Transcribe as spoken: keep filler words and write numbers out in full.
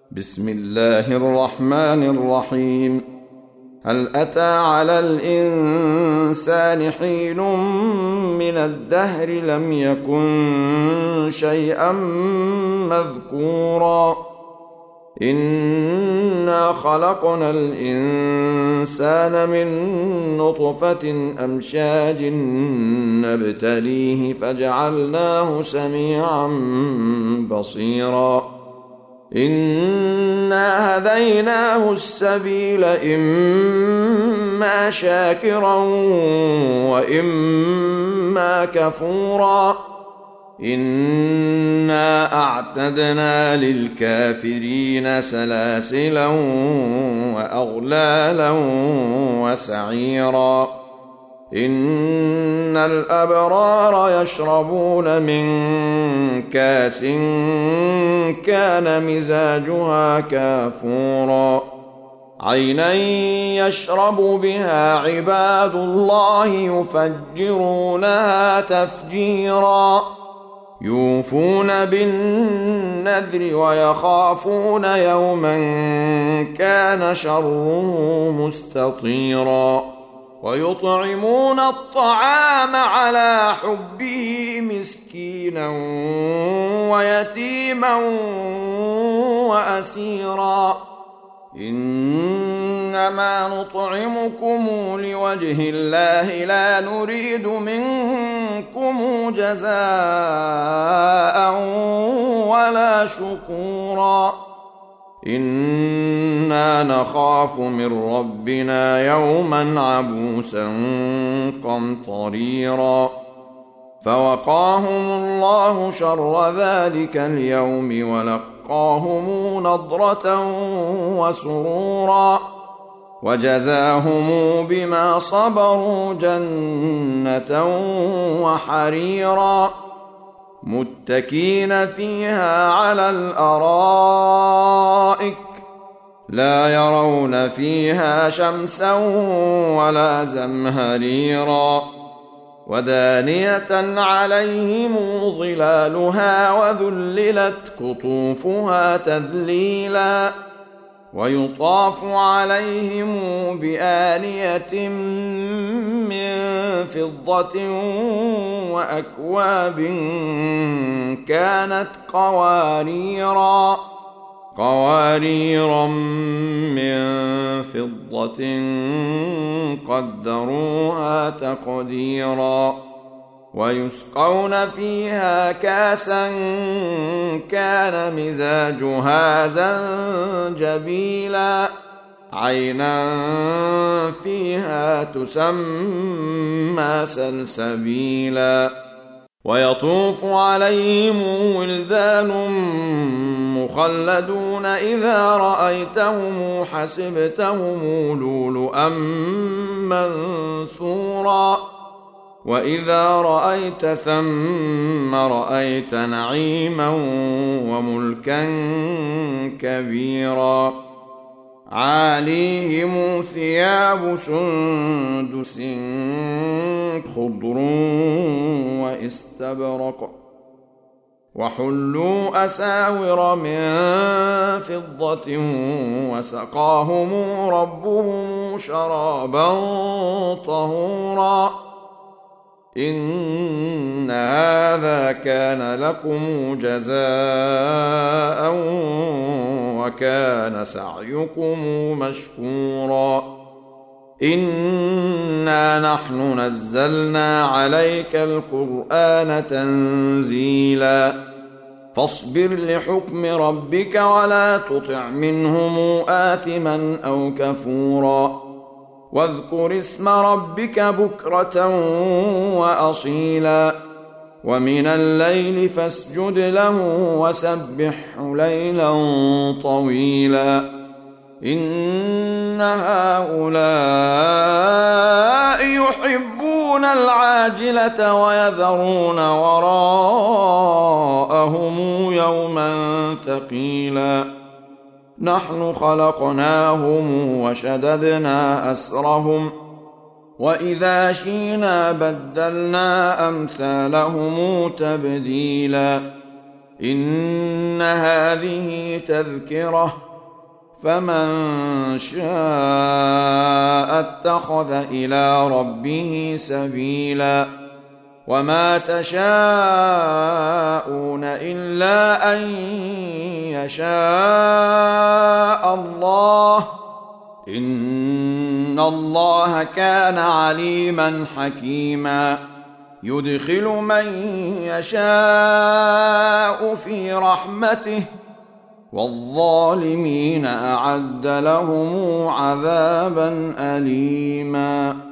بسم الله الرحمن الرحيم. هل أتى على الإنسان حين من الدهر لم يكن شيئا مذكورا إنا خلقنا الإنسان من نطفة أمشاج نبتليه فجعلناه سميعا بصيرا إنا هديناه السبيل إما شاكرا وإما كفورا إنا أعتدنا للكافرين سلاسلا وأغلالا وسعيرا إن الأبرار يشربون من كاس كان مزاجها كافورا عينا يشرب بها عباد الله يفجرونها تفجيرا يوفون بالنذر ويخافون يوما كان شره مستطيرا ويطعمون الطعام على حبه مسكينا ويتيما وأسيرا إنما نطعمكم لوجه الله لا نريد منكم جزاء ولا شكورا إنا نخاف من ربنا يوما عبوسا قمطريرا فوقاهم الله شر ذلك اليوم ولقاهم نضرة وسرورا وجزاهم بما صبروا جنة وحريرا متكين فيها على الأرائك لا يرون فيها شمسا ولا زمهريرا ودانية عليهم ظلالها وذللت قطوفها تذليلا ويطاف عليهم بآنية من فضة وأكواب كانت قواريرا قواريرا من فضة قدروها تقديرا ويسقون فيها كاسا كان مزاجها زنجبيلا عينا فيها تسمى سلسبيلا ويطوف عليهم ولدان مخلدون إذا رأيتهم حسبتهم لؤلؤا منثورا وإذا رأيت ثم رأيت نعيما وملكا كبيرا عاليهم ثياب سندس خضر واستبرق وحلوا أساور من فضة وسقاهم ربهم شرابا طهورا إن هذا كان لكم جزاء وكان سعيكم مشكورا إنا نحن نزلنا عليك القرآن تنزيلا فاصبر لحكم ربك ولا تطع منهم آثما أو كفورا واذكر اسم ربك بكرة وأصيلا ومن الليل فاسجد له وسبحه ليلا طويلا إن هؤلاء يحبون العاجلة ويذرون وراءهم يوما ثقيلا نحن خلقناهم وشددنا أسرهم وإذا شئنا بدلنا أمثالهم تبديلا إن هذه تذكرة فمن شاء اتخذ إلى ربه سبيلا وما تشاءون إلا أن يشاء الله إن الله كان عليما حكيما يدخل من يشاء في رحمته والظالمين أعد لهم عذابا أليما.